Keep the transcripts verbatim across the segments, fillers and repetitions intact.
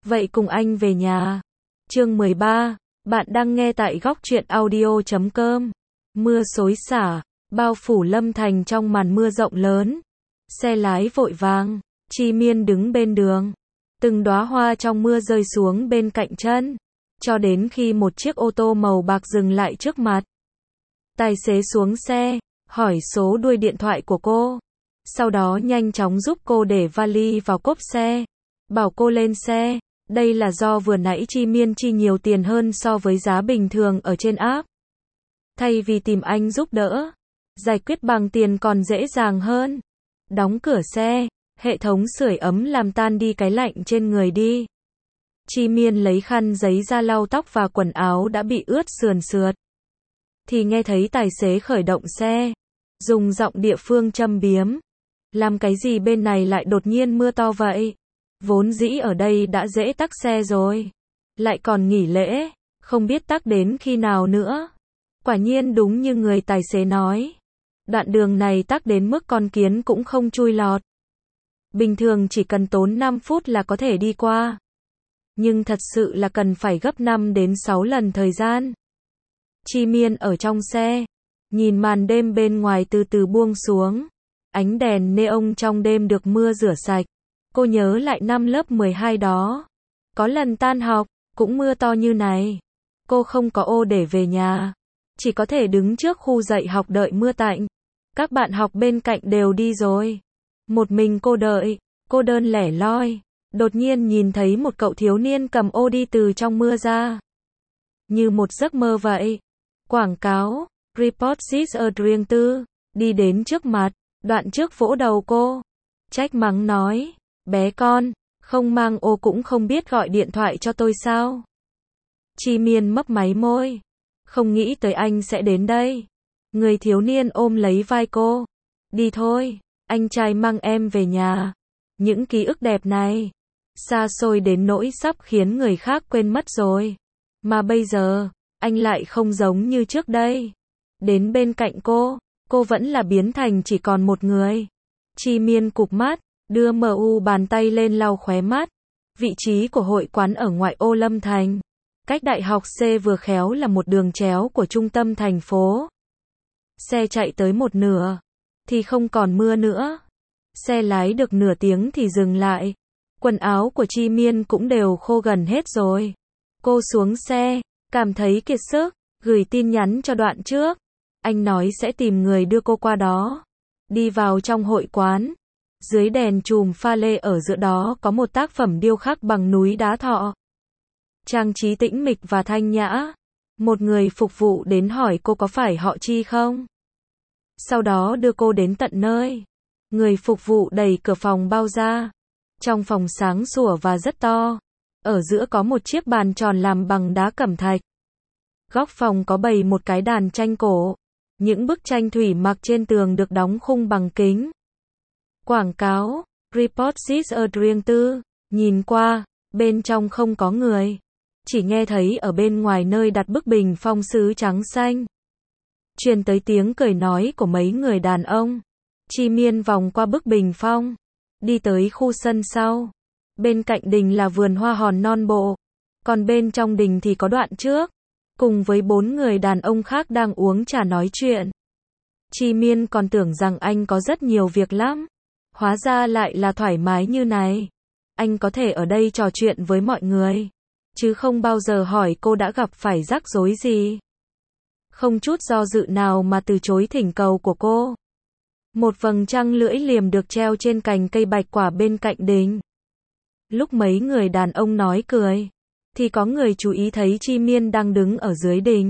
Vậy cùng anh về nhà. Chương mười ba, bạn đang nghe tại góc truyện audio chấm com. Mưa xối xả, bao phủ Lâm Thành trong màn mưa rộng lớn. Xe lái vội vàng, Chi Miên đứng bên đường. Từng đóa hoa trong mưa rơi xuống bên cạnh chân. Cho đến khi một chiếc ô tô màu bạc dừng lại trước mặt. Tài xế xuống xe, hỏi số đuôi điện thoại của cô. Sau đó nhanh chóng giúp cô để vali vào cốp xe. Bảo cô lên xe. Đây là do vừa nãy Chi Miên chi nhiều tiền hơn so với giá bình thường ở trên app. Thay vì tìm anh giúp đỡ, giải quyết bằng tiền còn dễ dàng hơn. Đóng cửa xe, hệ thống sưởi ấm làm tan đi cái lạnh trên người đi. Chi Miên lấy khăn giấy ra lau tóc và quần áo đã bị ướt sườn sượt. Thì nghe thấy tài xế khởi động xe, dùng giọng địa phương châm biếm. Làm cái gì bên này lại đột nhiên mưa to vậy? Vốn dĩ ở đây đã dễ tắc xe rồi. Lại còn nghỉ lễ, không biết tắc đến khi nào nữa. Quả nhiên đúng như người tài xế nói. Đoạn đường này tắc đến mức con kiến cũng không chui lọt. Bình thường chỉ cần tốn năm phút là có thể đi qua. Nhưng thật sự là cần phải gấp năm đến sáu lần thời gian. Chi Miên ở trong xe, nhìn màn đêm bên ngoài từ từ buông xuống. Ánh đèn neon trong đêm được mưa rửa sạch. Cô nhớ lại năm lớp mười hai đó. Có lần tan học, cũng mưa to như này. Cô không có ô để về nhà. Chỉ có thể đứng trước khu dạy học đợi mưa tạnh. Các bạn học bên cạnh đều đi rồi. Một mình cô đợi, cô đơn lẻ loi. Đột nhiên nhìn thấy một cậu thiếu niên cầm ô đi từ trong mưa ra. Như một giấc mơ vậy. Quảng cáo, Report is a riêng tư, đi đến trước mặt, đoạn trước vỗ đầu cô. Trách mắng nói, bé con, không mang ô cũng không biết gọi điện thoại cho tôi sao? Chi Miên mấp máy môi, không nghĩ tới anh sẽ đến đây. Người thiếu niên ôm lấy vai cô. Đi thôi, anh trai mang em về nhà. Những ký ức đẹp này, xa xôi đến nỗi sắp khiến người khác quên mất rồi. Mà bây giờ, anh lại không giống như trước đây. Đến bên cạnh cô, cô vẫn là biến thành chỉ còn một người. Chi Miên cụp mắt, đưa mờ u bàn tay lên lau khóe mắt. Vị trí của hội quán ở ngoại ô Lâm Thành. Cách đại học C vừa khéo là một đường chéo của trung tâm thành phố. Xe chạy tới một nửa, thì không còn mưa nữa. Xe lái được nửa tiếng thì dừng lại. Quần áo của Chi Miên cũng đều khô gần hết rồi. Cô xuống xe, cảm thấy kiệt sức, gửi tin nhắn cho đoạn trước. Anh nói sẽ tìm người đưa cô qua đó. Đi vào trong hội quán. Dưới đèn chùm pha lê ở giữa đó có một tác phẩm điêu khắc bằng núi đá thọ. Trang trí tĩnh mịch và thanh nhã. Một người phục vụ đến hỏi cô có phải họ Chi không? Sau đó đưa cô đến tận nơi. Người phục vụ đẩy cửa phòng bao ra. Trong phòng sáng sủa và rất to. Ở giữa có một chiếc bàn tròn làm bằng đá cẩm thạch. Góc phòng có bày một cái đàn tranh cổ. Những bức tranh thủy mặc trên tường được đóng khung bằng kính. Quảng cáo, Report is a riêng tư. Nhìn qua, bên trong không có người. Chỉ nghe thấy ở bên ngoài nơi đặt bức bình phong sứ trắng xanh. Truyền tới tiếng cười nói của mấy người đàn ông. Chi Miên vòng qua bức bình phong. Đi tới khu sân sau. Bên cạnh đình là vườn hoa hòn non bộ. Còn bên trong đình thì có đoạn trước. Cùng với bốn người đàn ông khác đang uống trà nói chuyện. Chi Miên còn tưởng rằng anh có rất nhiều việc lắm. Hóa ra lại là thoải mái như này. Anh có thể ở đây trò chuyện với mọi người. Chứ không bao giờ hỏi cô đã gặp phải rắc rối gì. Không chút do dự nào mà từ chối thỉnh cầu của cô. Một vầng trăng lưỡi liềm được treo trên cành cây bạch quả bên cạnh đình. Lúc mấy người đàn ông nói cười, thì có người chú ý thấy Chi Miên đang đứng ở dưới đình.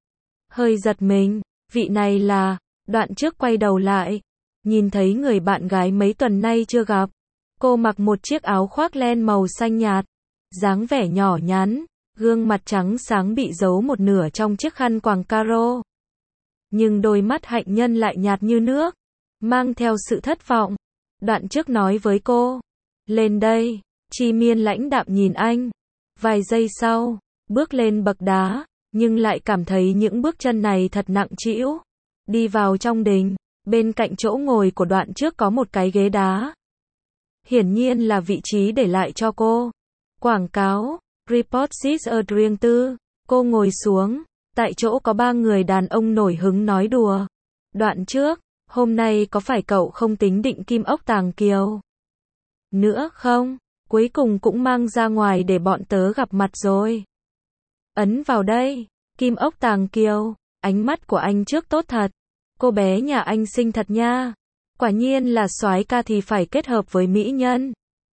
Hơi giật mình, vị này là, đoạn trước quay đầu lại, nhìn thấy người bạn gái mấy tuần nay chưa gặp. Cô mặc một chiếc áo khoác len màu xanh nhạt, dáng vẻ nhỏ nhắn, gương mặt trắng sáng bị giấu một nửa trong chiếc khăn quàng caro. Nhưng đôi mắt hạnh nhân lại nhạt như nước, mang theo sự thất vọng. Đoạn trước nói với cô, lên đây. Chi Miên lãnh đạm nhìn anh. Vài giây sau, bước lên bậc đá, nhưng lại cảm thấy những bước chân này thật nặng trĩu. Đi vào trong đình, bên cạnh chỗ ngồi của đoạn trước có một cái ghế đá. Hiển nhiên là vị trí để lại cho cô. Quảng cáo, report is a riêng tư. Cô ngồi xuống, tại chỗ có ba người đàn ông nổi hứng nói đùa. Đoạn trước, hôm nay có phải cậu không tính định kim ốc tàng kiều nữa không? Cuối cùng cũng mang ra ngoài để bọn tớ gặp mặt rồi. Ấn vào đây, kim ốc tàng kiều, ánh mắt của anh trước tốt thật. Cô bé nhà anh xinh thật nha. Quả nhiên là soái ca thì phải kết hợp với mỹ nhân.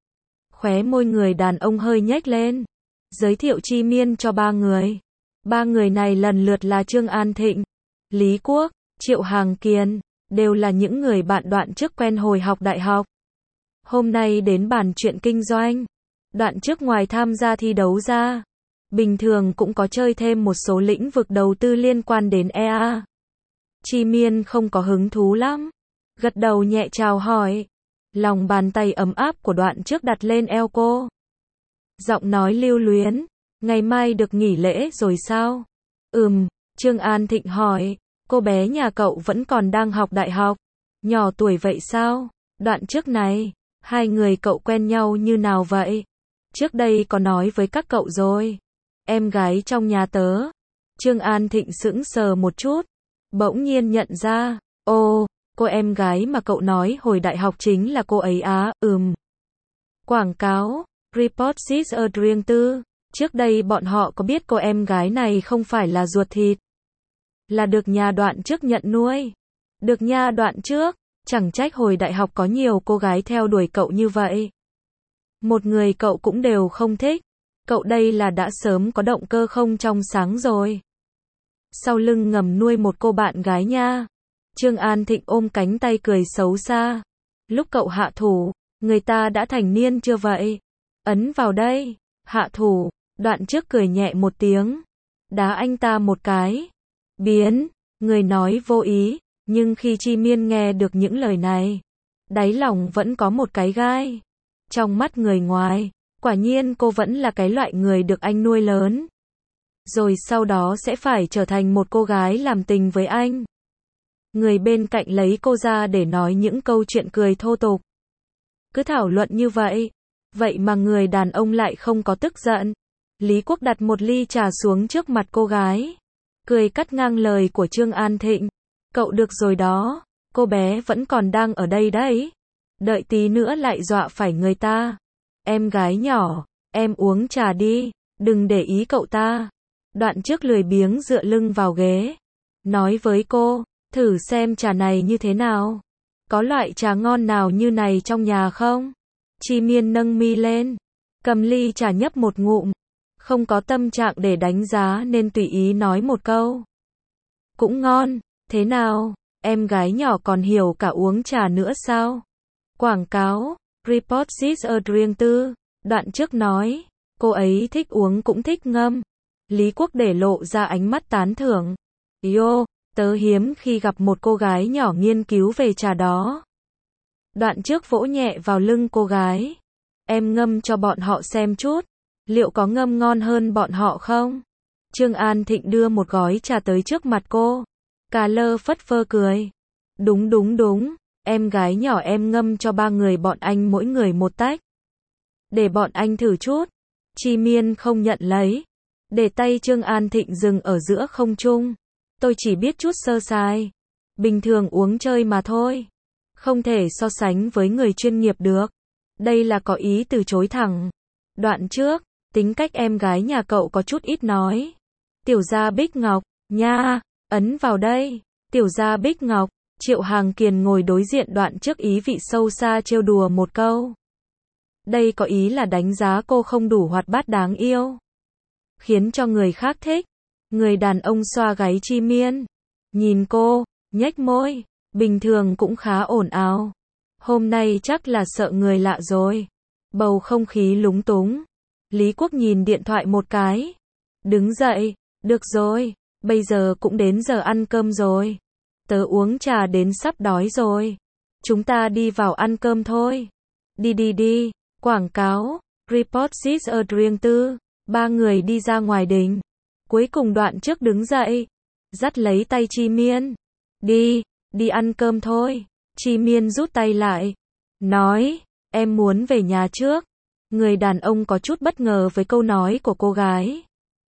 Khóe môi người đàn ông hơi nhếch lên. Giới thiệu Chi Miên cho ba người. Ba người này lần lượt là Trương An Thịnh, Lý Quốc, Triệu Hàng Kiền, đều là những người bạn Đoạn trước quen hồi học đại học. Hôm nay đến bàn chuyện kinh doanh. Đoạn trước ngoài tham gia thi đấu ra, bình thường cũng có chơi thêm một số lĩnh vực đầu tư liên quan đến e a. Chi Miên không có hứng thú lắm. Gật đầu nhẹ chào hỏi. Lòng bàn tay ấm áp của Đoạn trước đặt lên eo cô. Giọng nói lưu luyến. Ngày mai được nghỉ lễ rồi sao? Ừm, Trương An Thịnh hỏi. Cô bé nhà cậu vẫn còn đang học đại học. Nhỏ tuổi vậy sao? Đoạn trước này, hai người cậu quen nhau như nào vậy? Trước đây có nói với các cậu rồi. Em gái trong nhà tớ. Trương An Thịnh sững sờ một chút. Bỗng nhiên nhận ra. Ồ, cô em gái mà cậu nói hồi đại học chính là cô ấy á, ừm. Quảng cáo, report is a riêng tư. Trước đây bọn họ có biết cô em gái này không phải là ruột thịt. Là được nhà Đoạn trước nhận nuôi. Được nhà Đoạn trước, chẳng trách hồi đại học có nhiều cô gái theo đuổi cậu như vậy. Một người cậu cũng đều không thích. Cậu đây là đã sớm có động cơ không trong sáng rồi. Sau lưng ngầm nuôi một cô bạn gái nha. Trương An Thịnh ôm cánh tay cười xấu xa. Lúc cậu hạ thủ, người ta đã thành niên chưa vậy? Ấn vào đây, hạ thủ. Đoạn trước cười nhẹ một tiếng. Đá anh ta một cái. Biến, người nói vô ý. Nhưng khi Chi Miên nghe được những lời này, đáy lòng vẫn có một cái gai. Trong mắt người ngoài, quả nhiên cô vẫn là cái loại người được anh nuôi lớn. Rồi sau đó sẽ phải trở thành một cô gái làm tình với anh. Người bên cạnh lấy cô ra để nói những câu chuyện cười thô tục. Cứ thảo luận như vậy. Vậy mà người đàn ông lại không có tức giận. Lý Quốc đặt một ly trà xuống trước mặt cô gái. Cười cắt ngang lời của Trương An Thịnh. Cậu được rồi đó. Cô bé vẫn còn đang ở đây đấy. Đợi tí nữa lại dọa phải người ta. Em gái nhỏ, em uống trà đi. Đừng để ý cậu ta. Đoạn trước lười biếng dựa lưng vào ghế. Nói với cô, thử xem trà này như thế nào. Có loại trà ngon nào như này trong nhà không? Chi Miên nâng mi lên. Cầm ly trà nhấp một ngụm. Không có tâm trạng để đánh giá nên tùy ý nói một câu. Cũng ngon, thế nào, em gái nhỏ còn hiểu cả uống trà nữa sao? Quảng cáo, report is a riêng tư. Đoạn trước nói, cô ấy thích uống cũng thích ngâm. Lý Quốc để lộ ra ánh mắt tán thưởng. Yo, tớ hiếm khi gặp một cô gái nhỏ nghiên cứu về trà đó. Đoạn trước vỗ nhẹ vào lưng cô gái. Em ngâm cho bọn họ xem chút. Liệu có ngâm ngon hơn bọn họ không? Trương An Thịnh đưa một gói trà tới trước mặt cô. Cà lơ phất phơ cười. Đúng đúng đúng, em gái nhỏ em ngâm cho ba người bọn anh mỗi người một tách. Để bọn anh thử chút. Chi Miên không nhận lấy. Để tay Trương An Thịnh dừng ở giữa không trung. Tôi chỉ biết chút sơ sài. Bình thường uống chơi mà thôi. Không thể so sánh với người chuyên nghiệp được. Đây là có ý từ chối thẳng. Đoạn trước, tính cách em gái nhà cậu có chút ít nói. Tiểu gia Bích Ngọc, nha, ấn vào đây. Tiểu gia Bích Ngọc, Triệu Hàng Kiền ngồi đối diện Đoạn trước ý vị sâu xa trêu đùa một câu. Đây có ý là đánh giá cô không đủ hoạt bát đáng yêu. Khiến cho người khác thích. Người đàn ông xoa gáy Chi Miên. Nhìn cô, nhếch môi, bình thường cũng khá ổn ào. Hôm nay chắc là sợ người lạ rồi. Bầu không khí lúng túng. Lý Quốc nhìn điện thoại một cái. Đứng dậy, được rồi, bây giờ cũng đến giờ ăn cơm rồi. Tớ uống trà đến sắp đói rồi. Chúng ta đi vào ăn cơm thôi. Đi đi đi, quảng cáo, report is a riêng tư. Ba người đi ra ngoài đình. Cuối cùng Đoạn trước đứng dậy. Dắt lấy tay Chi Miên. Đi, đi ăn cơm thôi. Chi Miên rút tay lại. Nói, em muốn về nhà trước. Người đàn ông có chút bất ngờ với câu nói của cô gái.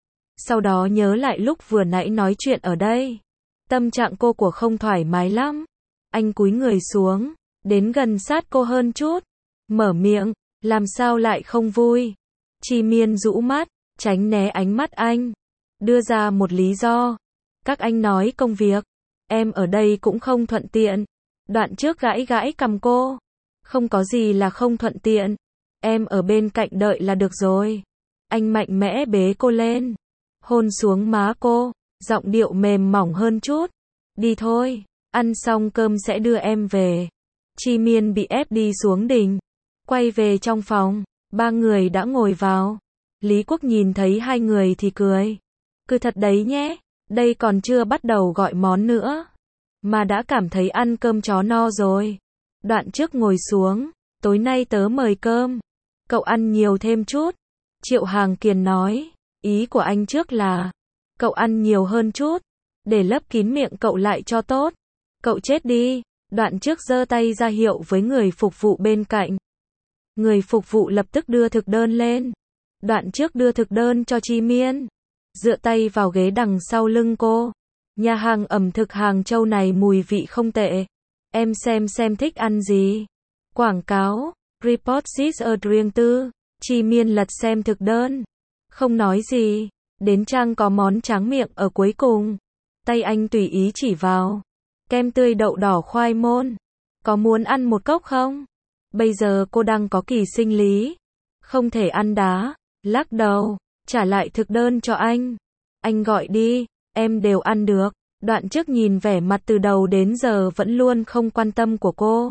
Sau đó nhớ lại lúc vừa nãy nói chuyện ở đây. Tâm trạng cô của không thoải mái lắm. Anh cúi người xuống, đến gần sát cô hơn chút. Mở miệng, làm sao lại không vui? Chi Miên rũ mắt, tránh né ánh mắt anh. Đưa ra một lý do. Các anh nói công việc. Em ở đây cũng không thuận tiện. Đoạn trước gãi gãi cằm cô. Không có gì là không thuận tiện. Em ở bên cạnh đợi là được rồi. Anh mạnh mẽ bế cô lên. Hôn xuống má cô. Giọng điệu mềm mỏng hơn chút. Đi thôi. Ăn xong cơm sẽ đưa em về. Chi Miên bị ép đi xuống đình. Quay về trong phòng. Ba người đã ngồi vào. Lý Quốc nhìn thấy hai người thì cười. Cứ thật đấy nhé. Đây còn chưa bắt đầu gọi món nữa. Mà đã cảm thấy ăn cơm chó no rồi. Đoạn trước ngồi xuống. Tối nay tớ mời cơm. Cậu ăn nhiều thêm chút. Triệu Hàng Kiền nói. Ý của anh trước là. Cậu ăn nhiều hơn chút. Để lấp kín miệng cậu lại cho tốt. Cậu chết đi. Đoạn trước giơ tay ra hiệu với người phục vụ bên cạnh. Người phục vụ lập tức đưa thực đơn lên. Đoạn trước đưa thực đơn cho Chi Miên. Dựa tay vào ghế đằng sau lưng cô. Nhà hàng ẩm thực Hàng Châu này mùi vị không tệ. Em xem xem thích ăn gì. Quảng cáo. Report is a riêng tư. Chi Miên lật xem thực đơn. Không nói gì. Đến trang có món tráng miệng ở cuối cùng. Tay anh tùy ý chỉ vào. Kem tươi đậu đỏ khoai môn. Có muốn ăn một cốc không? Bây giờ cô đang có kỳ sinh lý. Không thể ăn đá. Lắc đầu. Trả lại thực đơn cho anh. Anh gọi đi. Em đều ăn được. Đoạn trước nhìn vẻ mặt từ đầu đến giờ vẫn luôn không quan tâm của cô.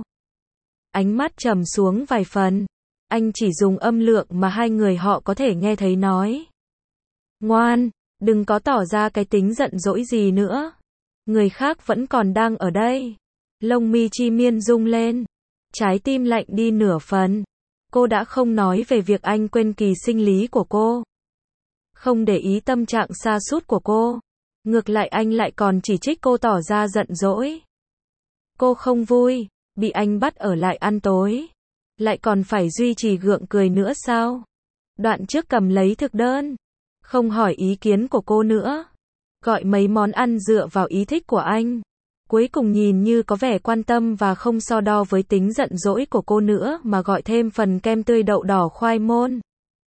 Ánh mắt trầm xuống vài phần. Anh chỉ dùng âm lượng mà hai người họ có thể nghe thấy nói. Ngoan, đừng có tỏ ra cái tính giận dỗi gì nữa. Người khác vẫn còn đang ở đây. Lông mi Chi Miên rung lên. Trái tim lạnh đi nửa phần. Cô đã không nói về việc anh quên kỳ sinh lý của cô. Không để ý tâm trạng sa sút của cô. Ngược lại anh lại còn chỉ trích cô tỏ ra giận dỗi. Cô không vui, bị anh bắt ở lại ăn tối. Lại còn phải duy trì gượng cười nữa sao? Đoạn trước cầm lấy thực đơn. Không hỏi ý kiến của cô nữa. Gọi mấy món ăn dựa vào ý thích của anh. Cuối cùng nhìn như có vẻ quan tâm và không so đo với tính giận dỗi của cô nữa mà gọi thêm phần kem tươi đậu đỏ khoai môn.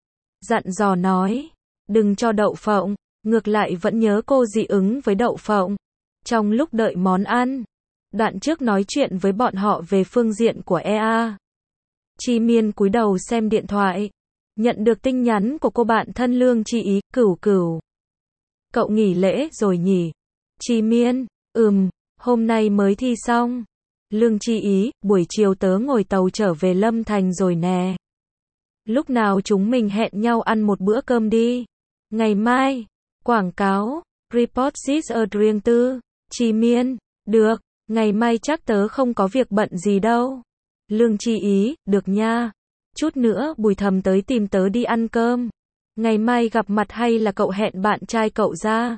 Dặn dò nói. Đừng cho đậu phộng. Ngược lại vẫn nhớ cô dị ứng với đậu phộng. Trong lúc đợi món ăn. Đoạn trước nói chuyện với bọn họ về phương diện của e a. Chi Miên cúi đầu xem điện thoại. Nhận được tin nhắn của cô bạn thân Lương Chi Ý, cửu cửu. Cậu nghỉ lễ rồi nhỉ? Chi Miên, ừm, hôm nay mới thi xong. Lương Chi Ý, buổi chiều tớ ngồi tàu trở về Lâm Thành rồi nè. Lúc nào chúng mình hẹn nhau ăn một bữa cơm đi. Ngày mai. Quảng cáo. Report is a riêng tư. Chi Miên, được, ngày mai chắc tớ không có việc bận gì đâu. Lương Chi Ý, được nha. Chút nữa Bùi Thầm tới tìm tớ đi ăn cơm. Ngày mai gặp mặt hay là cậu hẹn bạn trai cậu ra?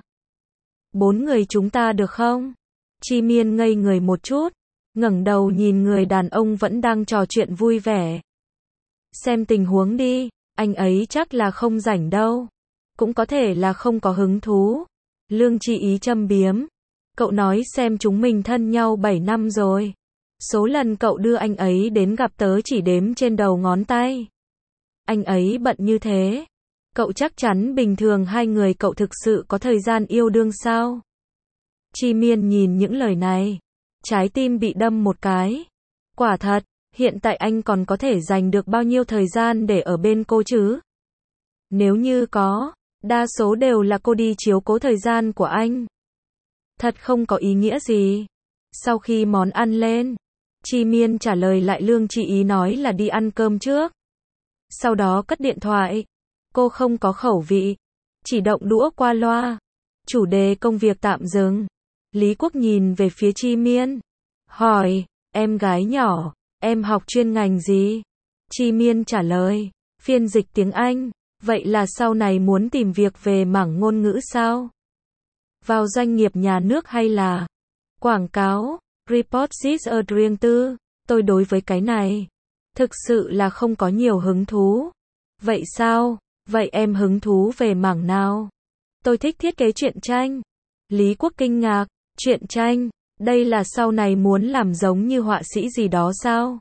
Bốn người chúng ta được không? Chi Miên ngây người một chút. Ngẩng đầu nhìn người đàn ông vẫn đang trò chuyện vui vẻ. Xem tình huống đi, anh ấy chắc là không rảnh đâu. Cũng có thể là không có hứng thú. Lương Chi Ý châm biếm. Cậu nói xem chúng mình thân nhau bảy năm rồi. Số lần cậu đưa anh ấy đến gặp tớ chỉ đếm trên đầu ngón tay. Anh ấy bận như thế. Cậu chắc chắn bình thường hai người cậu thực sự có thời gian yêu đương sao? Chi Miên nhìn những lời này. Trái tim bị đâm một cái. Quả thật, hiện tại anh còn có thể dành được bao nhiêu thời gian để ở bên cô chứ? Nếu như có, đa số đều là cô đi chiếu cố thời gian của anh. Thật không có ý nghĩa gì. Sau khi món ăn lên, Chi Miên trả lời lại Lương Chi Ý nói là đi ăn cơm trước. Sau đó cất điện thoại. Cô không có khẩu vị. Chỉ động đũa qua loa. Chủ đề công việc tạm dừng. Lý Quốc nhìn về phía Chi Miên. Hỏi, em gái nhỏ, em học chuyên ngành gì? Chi Miên trả lời, phiên dịch tiếng Anh. Vậy là sau này muốn tìm việc về mảng ngôn ngữ sao? Vào doanh nghiệp nhà nước hay là quảng cáo? Report is a riêng tư. Tôi đối với cái này thực sự là không có nhiều hứng thú. Vậy sao? Vậy em hứng thú về mảng nào? Tôi thích thiết kế truyện tranh. Lý Quốc kinh ngạc, truyện tranh, đây là sau này muốn làm giống như họa sĩ gì đó sao?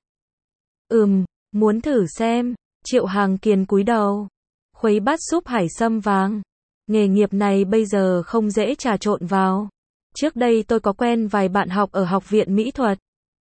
Ừm, muốn thử xem. Triệu Hàng Kiền cúi đầu, khuấy bát súp hải sâm vàng. Nghề nghiệp này bây giờ không dễ trà trộn vào. Trước đây tôi có quen vài bạn học ở học viện mỹ thuật.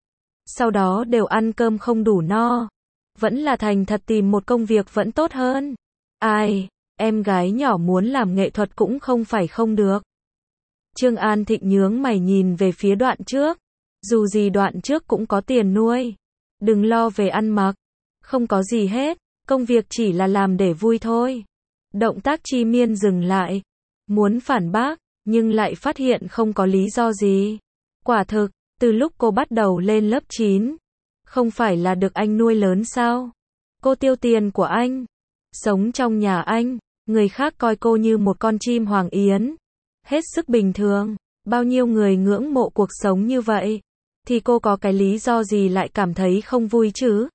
Sau đó đều ăn cơm không đủ no. Vẫn là thành thật tìm một công việc vẫn tốt hơn. Ai, em gái nhỏ muốn làm nghệ thuật cũng không phải không được. Trương An Thịnh nhướng mày nhìn về phía Đoạn Trước. Dù gì Đoạn Trước cũng có tiền nuôi. Đừng lo về ăn mặc. Không có gì hết, công việc chỉ là làm để vui thôi. Động tác Chi Miên dừng lại. Muốn phản bác, nhưng lại phát hiện không có lý do gì. Quả thực, từ lúc cô bắt đầu lên lớp chín, không phải là được anh nuôi lớn sao? Cô tiêu tiền của anh, sống trong nhà anh, người khác coi cô như một con chim hoàng yến. Hết sức bình thường, bao nhiêu người ngưỡng mộ cuộc sống như vậy, thì cô có cái lý do gì lại cảm thấy không vui chứ?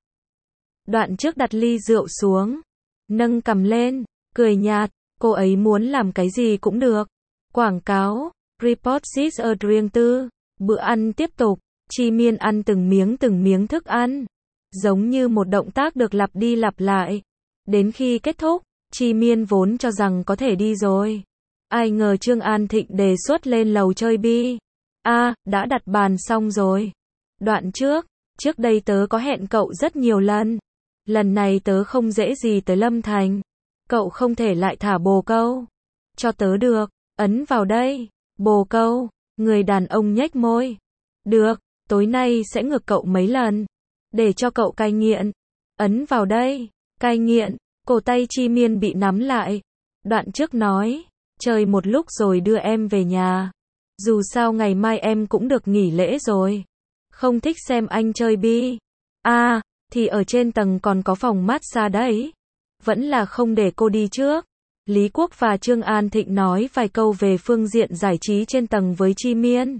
Đoạn Trước đặt ly rượu xuống, nâng cằm lên, cười nhạt, cô ấy muốn làm cái gì cũng được. Quảng cáo, report she's a riêng tư, bữa ăn tiếp tục, Chi Miên ăn từng miếng từng miếng thức ăn, giống như một động tác được lặp đi lặp lại. Đến khi kết thúc, Chi Miên vốn cho rằng có thể đi rồi. Ai ngờ Trương An Thịnh đề xuất lên lầu chơi bi. A, à, đã đặt bàn xong rồi. Đoạn Trước, trước đây tớ có hẹn cậu rất nhiều lần. Lần này tớ không dễ gì tới Lâm Thành. Cậu không thể lại thả bồ câu cho tớ được. Ấn vào đây. Bồ câu. Người đàn ông nhếch môi. Được, tối nay sẽ ngược cậu mấy lần. Để cho cậu cai nghiện. Ấn vào đây. Cai nghiện. Cổ tay Chi Miên bị nắm lại. Đoạn Trước nói. Chơi một lúc rồi đưa em về nhà. Dù sao ngày mai em cũng được nghỉ lễ rồi. Không thích xem anh chơi bi. À, thì ở trên tầng còn có phòng massage đấy. Vẫn là không để cô đi trước. Lý Quốc và Trương An Thịnh nói vài câu về phương diện giải trí trên tầng với Chi Miên.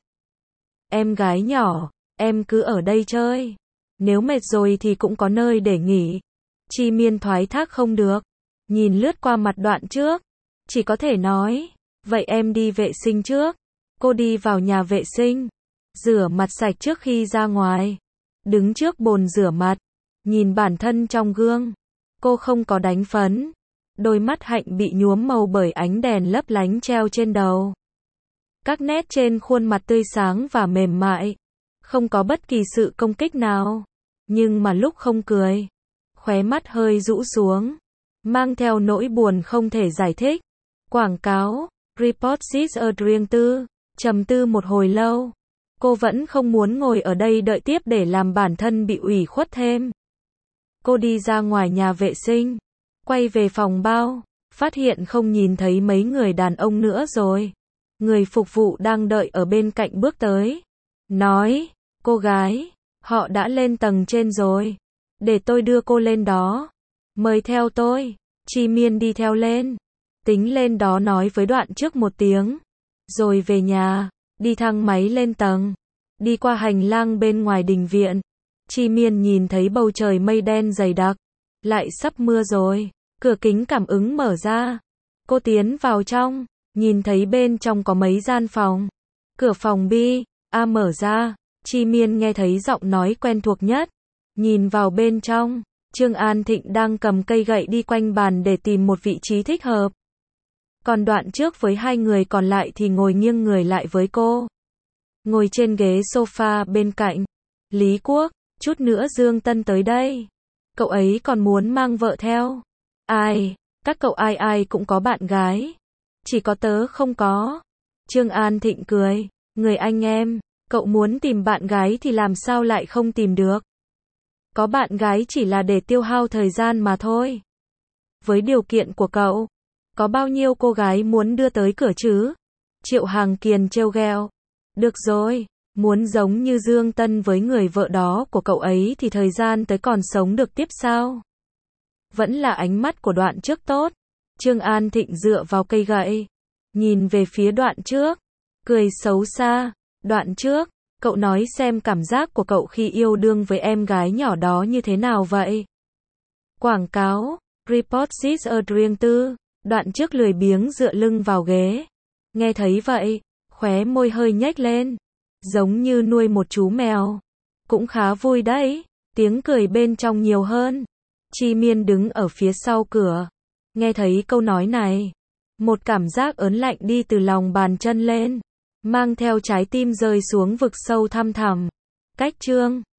Em gái nhỏ, em cứ ở đây chơi. Nếu mệt rồi thì cũng có nơi để nghỉ. Chi Miên thoái thác không được. Nhìn lướt qua mặt Đoạn Trước. Chỉ có thể nói, vậy em đi vệ sinh trước. Cô đi vào nhà vệ sinh. Rửa mặt sạch trước khi ra ngoài. Đứng trước bồn rửa mặt. Nhìn bản thân trong gương. Cô không có đánh phấn. Đôi mắt hạnh bị nhuốm màu bởi ánh đèn lấp lánh treo trên đầu. Các nét trên khuôn mặt tươi sáng và mềm mại. Không có bất kỳ sự công kích nào. Nhưng mà lúc không cười, khóe mắt hơi rũ xuống. Mang theo nỗi buồn không thể giải thích. Quảng cáo, report she's a riêng tư. Trầm tư một hồi lâu. Cô vẫn không muốn ngồi ở đây đợi tiếp để làm bản thân bị ủy khuất thêm. Cô đi ra ngoài nhà vệ sinh. Quay về phòng bao. Phát hiện không nhìn thấy mấy người đàn ông nữa rồi. Người phục vụ đang đợi ở bên cạnh bước tới. Nói, cô gái, họ đã lên tầng trên rồi. Để tôi đưa cô lên đó. Mời theo tôi. Chi Miên đi theo lên. Tính lên đó nói với Đoạn Trước một tiếng. Rồi về nhà. Đi thang máy lên tầng. Đi qua hành lang bên ngoài đình viện. Chi Miên nhìn thấy bầu trời mây đen dày đặc. Lại sắp mưa rồi. Cửa kính cảm ứng mở ra. Cô tiến vào trong. Nhìn thấy bên trong có mấy gian phòng. Cửa phòng bi, A mở ra. Chi Miên nghe thấy giọng nói quen thuộc nhất. Nhìn vào bên trong. Trương An Thịnh đang cầm cây gậy đi quanh bàn để tìm một vị trí thích hợp. Còn Đoạn Trước với hai người còn lại thì ngồi nghiêng người lại với cô. Ngồi trên ghế sofa bên cạnh. Lý Quốc, chút nữa Dương Tân tới đây. Cậu ấy còn muốn mang vợ theo. Ai, các cậu ai ai cũng có bạn gái. Chỉ có tớ không có. Trương An Thịnh cười. Người anh em, cậu muốn tìm bạn gái thì làm sao lại không tìm được. Có bạn gái chỉ là để tiêu hao thời gian mà thôi. Với điều kiện của cậu, có bao nhiêu cô gái muốn đưa tới cửa chứ? Triệu Hàng Kiền trêu ghẹo. Được rồi, muốn giống như Dương Tân với người vợ đó của cậu ấy thì thời gian tới còn sống được tiếp sao? Vẫn là ánh mắt của Đoạn Trước tốt. Trương An Thịnh dựa vào cây gậy. Nhìn về phía Đoạn Trước. Cười xấu xa. Đoạn Trước, cậu nói xem cảm giác của cậu khi yêu đương với em gái nhỏ đó như thế nào vậy? Quảng cáo, Reports ở riêng tư, đoạn trước lười biếng dựa lưng vào ghế. Nghe thấy vậy, khóe môi hơi nhếch lên, giống như nuôi một chú mèo. Cũng khá vui đấy, tiếng cười bên trong nhiều hơn. Chi Miên đứng ở phía sau cửa, nghe thấy câu nói này, một cảm giác ớn lạnh đi từ lòng bàn chân lên, mang theo trái tim rơi xuống vực sâu thăm thẳm. Cách chương